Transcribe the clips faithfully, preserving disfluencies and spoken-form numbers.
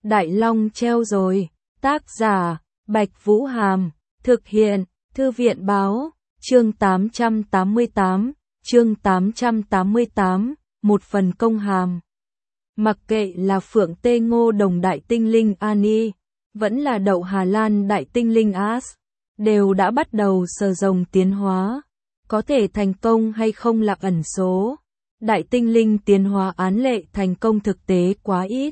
Đại Long treo rồi. Tác giả, Bạch Vũ Hàm. Thực hiện, Thư viện Báo. Chương tám trăm tám mươi tám. Chương tám trăm tám mươi tám. Một phần công hàm. Mặc kệ là Phượng Tê Ngô Đồng Đại Tinh Linh Ani, vẫn là Đậu Hà Lan Đại Tinh Linh As, đều đã bắt đầu sờ rồng tiến hóa. Có thể thành công hay không là ẩn số. Đại Tinh Linh tiến hóa án lệ thành công thực tế quá ít.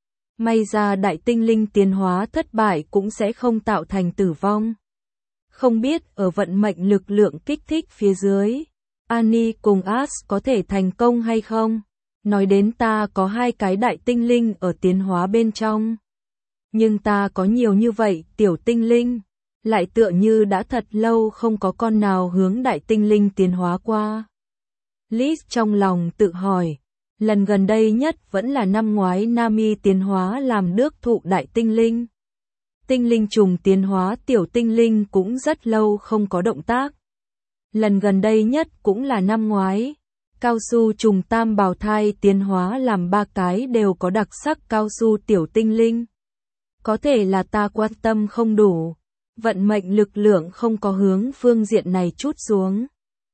May ra Đại Tinh Linh tiến hóa thất bại cũng sẽ không tạo thành tử vong. Không biết ở vận mệnh lực lượng kích thích phía dưới, Ani cùng As có thể thành công hay không? Nói đến ta có hai cái đại tinh linh ở tiến hóa bên trong. Nhưng ta có nhiều như vậy tiểu tinh linh, lại tựa như đã thật lâu không có con nào hướng đại tinh linh tiến hóa qua. Liz trong lòng tự hỏi, lần gần đây nhất vẫn là năm ngoái Nami tiến hóa làm đước thụ đại tinh linh. Tinh linh trùng tiến hóa tiểu tinh linh cũng rất lâu không có động tác. Lần gần đây nhất cũng là năm ngoái. Cao su trùng tam bào thai tiến hóa làm ba cái đều có đặc sắc cao su tiểu tinh linh. Có thể là ta quan tâm không đủ, vận mệnh lực lượng không có hướng phương diện này chút xuống.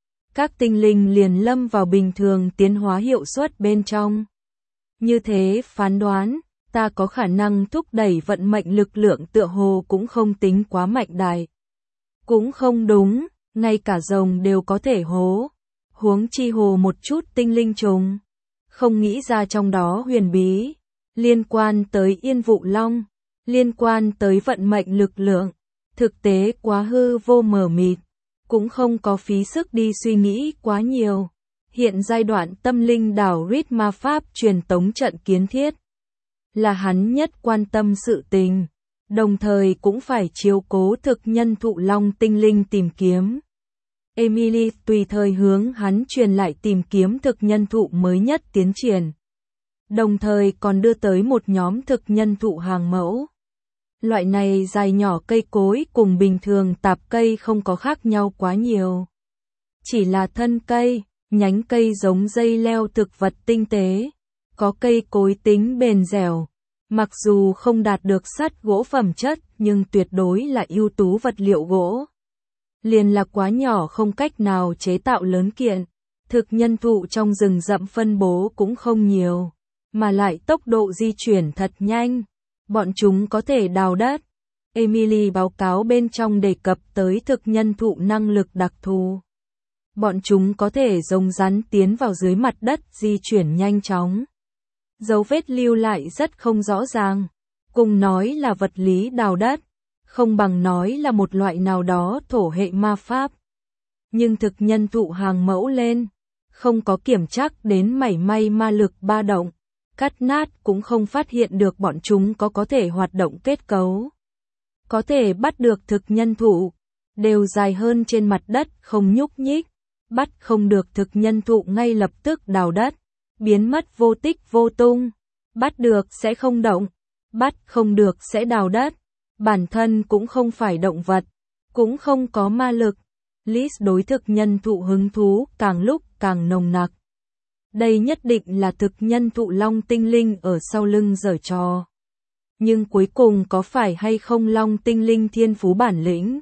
Các tinh linh liền lâm vào bình thường tiến hóa hiệu suất bên trong. Như thế phán đoán, ta có khả năng thúc đẩy vận mệnh lực lượng tựa hồ cũng không tính quá mạnh đại. Cũng không đúng, ngay cả rồng đều có thể hố. Huống chi hồ một chút tinh linh trùng. Không nghĩ ra trong đó huyền bí. Liên quan tới Yên Vụ Long. Liên quan tới vận mệnh lực lượng. Thực tế quá hư vô mờ mịt. Cũng không có phí sức đi suy nghĩ quá nhiều. Hiện giai đoạn tâm linh đảo Rít ma pháp truyền tống trận kiến thiết. Là hắn nhất quan tâm sự tình. Đồng thời cũng phải chiếu cố thực nhân thụ long tinh linh tìm kiếm. Emily tùy thời hướng hắn truyền lại tìm kiếm thực nhân thụ mới nhất tiến triển. Đồng thời còn đưa tới một nhóm thực nhân thụ hàng mẫu. Loại này dài nhỏ cây cối cùng bình thường tạp cây không có khác nhau quá nhiều. Chỉ là thân cây, nhánh cây giống dây leo thực vật tinh tế. Có cây cối tính bền dẻo. Mặc dù không đạt được sắt gỗ phẩm chất nhưng tuyệt đối là ưu tú vật liệu gỗ. Liền là quá nhỏ không cách nào chế tạo lớn kiện. Thực nhân thụ trong rừng rậm phân bố cũng không nhiều, mà lại tốc độ di chuyển thật nhanh. Bọn chúng có thể đào đất. Emily báo cáo bên trong đề cập tới thực nhân thụ năng lực đặc thù. Bọn chúng có thể giống rắn tiến vào dưới mặt đất di chuyển nhanh chóng. Dấu vết lưu lại rất không rõ ràng. Cùng nói là vật lý đào đất. Không bằng nói là một loại nào đó thổ hệ ma pháp. Nhưng thực nhân thụ hàng mẫu lên, không có kiểm chắc đến mảy may ma lực ba động, cắt nát cũng không phát hiện được bọn chúng có có thể hoạt động kết cấu. Có thể bắt được thực nhân thụ, đều dài hơn trên mặt đất không nhúc nhích, bắt không được thực nhân thụ ngay lập tức đào đất, biến mất vô tích vô tung, bắt được sẽ không động, bắt không được sẽ đào đất. Bản thân cũng không phải động vật, cũng không có ma lực. Liz đối thực nhân thụ hứng thú càng lúc càng nồng nặc. Đây nhất định là thực nhân thụ long tinh linh ở sau lưng giở trò. Nhưng cuối cùng có phải hay không long tinh linh thiên phú bản lĩnh?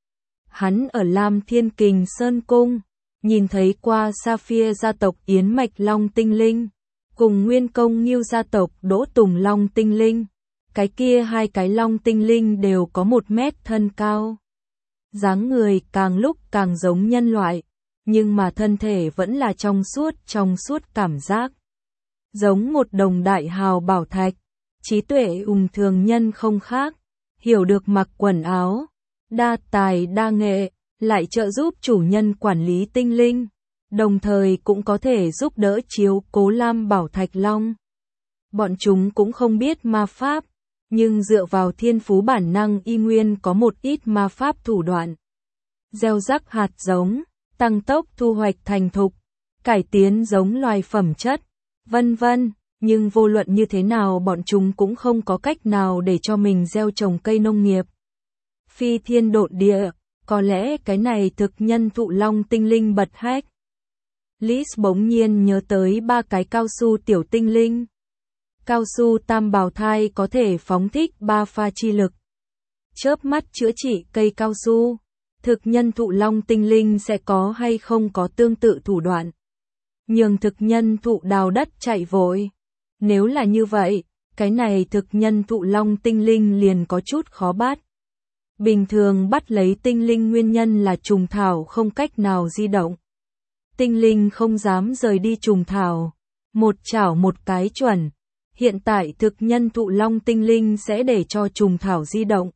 Hắn ở Lam Thiên Kình Sơn Cung, nhìn thấy qua Sapphire gia tộc Yến Mạch long tinh linh, cùng Nguyên Công Nghiêu gia tộc Đỗ Tùng long tinh linh. Cái kia hai cái long tinh linh đều có một mét thân cao. Dáng người càng lúc càng giống nhân loại, nhưng mà thân thể vẫn là trong suốt trong suốt cảm giác. Giống một đồng đại hào bảo thạch, trí tuệ ung thường nhân không khác, hiểu được mặc quần áo, đa tài đa nghệ, lại trợ giúp chủ nhân quản lý tinh linh, đồng thời cũng có thể giúp đỡ chiếu cố Lam Bảo Thạch Long. Bọn chúng cũng không biết ma pháp. Nhưng dựa vào thiên phú bản năng y nguyên có một ít ma pháp thủ đoạn. Gieo rắc hạt giống, tăng tốc thu hoạch thành thục, cải tiến giống loài phẩm chất, vân vân. Nhưng vô luận như thế nào bọn chúng cũng không có cách nào để cho mình gieo trồng cây nông nghiệp. Phi thiên độn địa, có lẽ cái này thực nhân thụ long tinh linh bật hách. Liz bỗng nhiên nhớ tới ba cái cao su tiểu tinh linh. Cao su tam bào thai có thể phóng thích ba pha chi lực, chớp mắt chữa trị cây cao su. Thực nhân thụ long tinh linh sẽ có hay không có tương tự thủ đoạn nhường thực nhân thụ đào đất chạy vội? Nếu là như vậy, cái này thực nhân thụ long tinh linh liền có chút khó bắt. Bình thường bắt lấy tinh linh nguyên nhân là trùng thảo không cách nào di động. Tinh linh không dám rời đi trùng thảo, một chảo một cái chuẩn. Hiện tại thực nhân thụ long tinh linh sẽ để cho trùng thảo di động.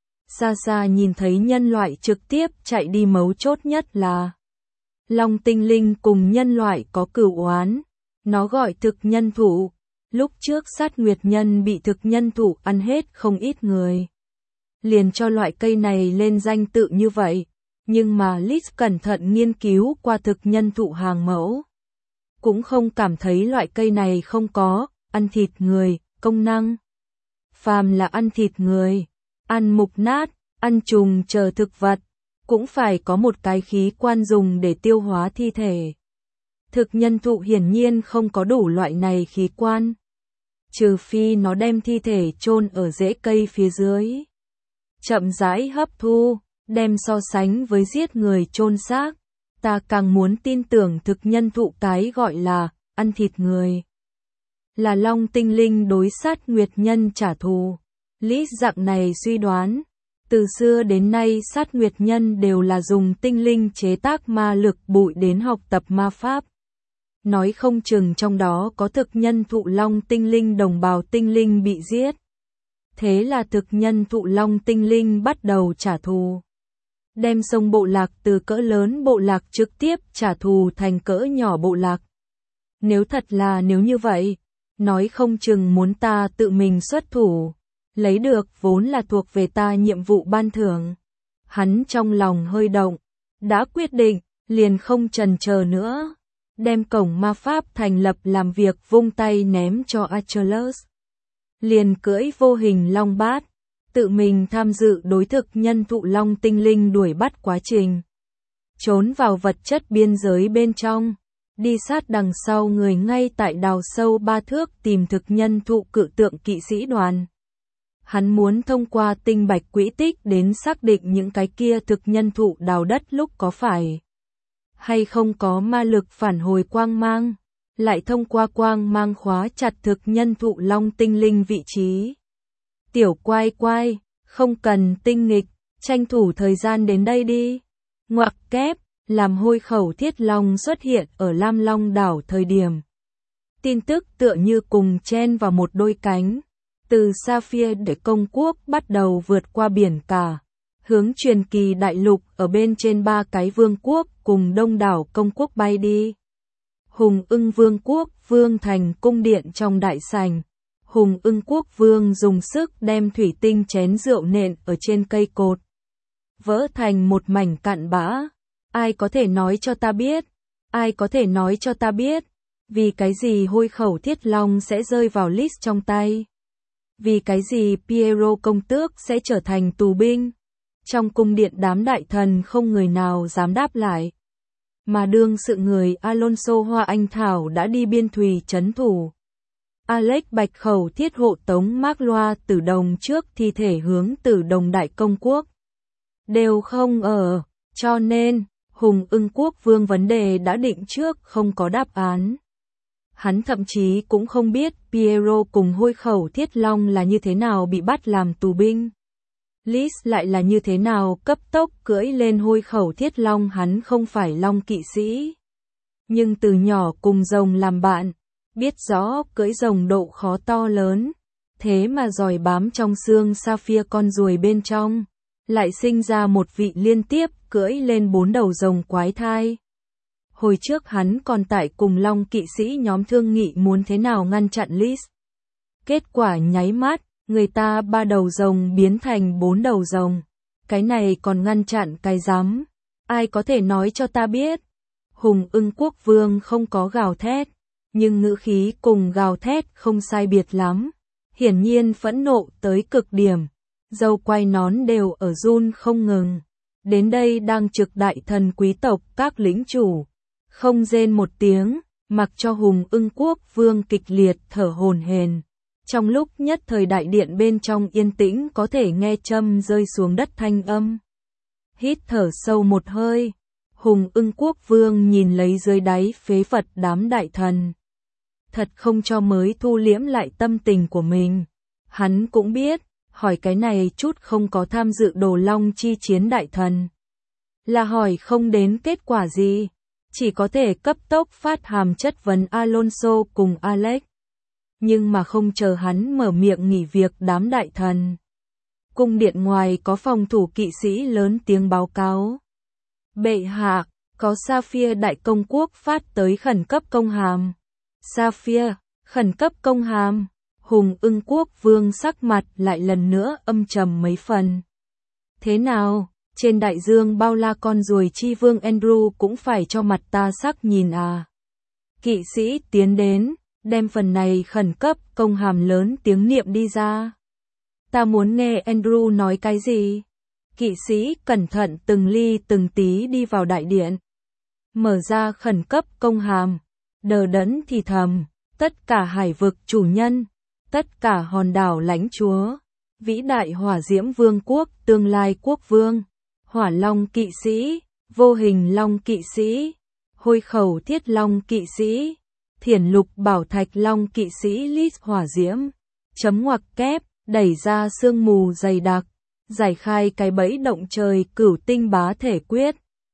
Xa xa nhìn thấy nhân loại trực tiếp chạy đi, mấu chốt nhất là long tinh linh cùng nhân loại có cửu oán. Nó gọi thực nhân thụ. Lúc trước sát nguyệt nhân bị thực nhân thụ ăn hết không ít người, liền cho loại cây này lên danh tự như vậy. Nhưng mà Liz cẩn thận nghiên cứu qua thực nhân thụ hàng mẫu, cũng không cảm thấy loại cây này không có ăn thịt người công năng. Phàm là ăn thịt người, ăn mục nát, ăn trùng chờ thực vật, cũng phải có một cái khí quan dùng để tiêu hóa thi thể. Thực nhân thụ hiển nhiên không có đủ loại này khí quan, trừ phi nó đem thi thể chôn ở rễ cây phía dưới, chậm rãi hấp thu. Đem so sánh với giết người chôn xác, ta càng muốn tin tưởng thực nhân thụ cái gọi là ăn thịt người là long tinh linh đối sát nguyệt nhân trả thù. Lý dạng này suy đoán, từ xưa đến nay sát nguyệt nhân đều là dùng tinh linh chế tác ma lực bụi đến học tập ma pháp. Nói không chừng trong đó có thực nhân thụ long tinh linh đồng bào tinh linh bị giết. Thế là thực nhân thụ long tinh linh bắt đầu trả thù. Đem sông bộ lạc từ cỡ lớn bộ lạc trực tiếp trả thù thành cỡ nhỏ bộ lạc. Nếu thật là nếu như vậy, nói không chừng muốn ta tự mình xuất thủ, lấy được vốn là thuộc về ta nhiệm vụ ban thưởng. Hắn trong lòng hơi động, đã quyết định, liền không chần chờ nữa. Đem cổng ma pháp thành lập làm việc vung tay ném cho Achilles. Liền cưỡi vô hình long bát, tự mình tham dự đối thực nhân thụ long tinh linh đuổi bắt quá trình. Trốn vào vật chất biên giới bên trong, đi sát đằng sau người ngay tại đào sâu ba thước tìm thực nhân thụ cự tượng kỵ sĩ đoàn. Hắn muốn thông qua tinh bạch quỹ tích đến xác định những cái kia thực nhân thụ đào đất lúc có phải hay không có ma lực phản hồi quang mang, lại thông qua quang mang khóa chặt thực nhân thụ long tinh linh vị trí. Tiểu quai quai, không cần tinh nghịch, tranh thủ thời gian đến đây đi. Ngoặc kép, làm hôi khẩu thiết long xuất hiện ở Lam Long đảo thời điểm. Tin tức tựa như cùng chen vào một đôi cánh. Từ Sapphire để công quốc bắt đầu vượt qua biển cả, hướng truyền kỳ đại lục ở bên trên ba cái vương quốc cùng đông đảo công quốc bay đi. Hùng ưng vương quốc vương thành cung điện trong đại sảnh. Hùng ưng quốc vương dùng sức đem thủy tinh chén rượu nện ở trên cây cột, vỡ thành một mảnh cặn bã. Ai có thể nói cho ta biết? Ai có thể nói cho ta biết? Vì cái gì hôi khẩu thiết long sẽ rơi vào Liz trong tay? Vì cái gì Piero công tước sẽ trở thành tù binh? Trong cung điện đám đại thần không người nào dám đáp lại. Mà đương sự người Alonso Hoa Anh Thảo đã đi biên thùy trấn thủ. Alex bạch khẩu thiết hộ tống Mark Loa Tử Đồng trước thi thể hướng Tử Đồng đại công quốc. Đều không ở, cho nên, Hùng ưng quốc vương vấn đề đã định trước không có đáp án. Hắn thậm chí cũng không biết Piero cùng hôi khẩu thiết long là như thế nào bị bắt làm tù binh. Liz lại là như thế nào cấp tốc cưỡi lên hôi khẩu thiết long. Hắn không phải long kỵ sĩ, nhưng từ nhỏ cùng rồng làm bạn, biết rõ cưỡi rồng độ khó to lớn. Thế mà giỏi bám trong xương Sapphire con ruồi bên trong, lại sinh ra một vị liên tiếp cưỡi lên bốn đầu rồng quái thai. Hồi trước hắn còn tại cùng long kỵ sĩ nhóm thương nghị muốn thế nào ngăn chặn Liz. Kết quả nháy mắt, người ta ba đầu rồng biến thành bốn đầu rồng. Cái này còn ngăn chặn cái rắm? Ai có thể nói cho ta biết? Hùng ưng quốc vương không có gào thét, nhưng ngữ khí cùng gào thét không sai biệt lắm. Hiển nhiên phẫn nộ tới cực điểm, dâu quai nón đều ở run không ngừng. Đến đây đang trực đại thần quý tộc các lĩnh chủ, không rên một tiếng, mặc cho Hùng ưng quốc vương kịch liệt thở hổn hển. Trong lúc nhất thời đại điện bên trong yên tĩnh có thể nghe châm rơi xuống đất thanh âm. Hít thở sâu một hơi, Hùng Ưng Quốc Vương nhìn lấy dưới đáy phế vật đám đại thần. Thật không cho mới thu liễm lại tâm tình của mình. Hắn cũng biết, hỏi cái này chút không có tham dự Đồ Long chi chiến đại thần. Là hỏi không đến kết quả gì, chỉ có thể cấp tốc phát hàm chất vấn Alonso cùng Alex. Nhưng mà không chờ hắn mở miệng nghỉ việc đám đại thần. Cung điện ngoài có phòng thủ kỵ sĩ lớn tiếng báo cáo. Bệ hạ, có Sapphire đại công quốc phát tới khẩn cấp công hàm. Sapphire, khẩn cấp công hàm. Hùng Ưng Quốc Vương sắc mặt lại lần nữa âm trầm mấy phần. Thế nào, trên đại dương bao la con ruồi chi vương Andrew cũng phải cho mặt ta sắc nhìn à. Kỵ sĩ tiến đến, đem phần này khẩn cấp công hàm lớn tiếng niệm đi ra. Ta muốn nghe Andrew nói cái gì? Kỵ sĩ cẩn thận từng ly từng tí đi vào đại điện. Mở ra khẩn cấp công hàm, đờ đẫn thì thầm, tất cả hải vực chủ nhân, tất cả hòn đảo lãnh chúa, vĩ đại hỏa diễm vương quốc tương lai quốc vương, hỏa long kỵ sĩ, vô hình long kỵ sĩ, hôi khẩu thiết long kỵ sĩ, thiển lục bảo thạch long kỵ sĩ lít hỏa diễm, chấm ngoặc kép, đẩy ra sương mù dày đặc, giải khai cái bẫy động trời cửu tinh bá thể quyết.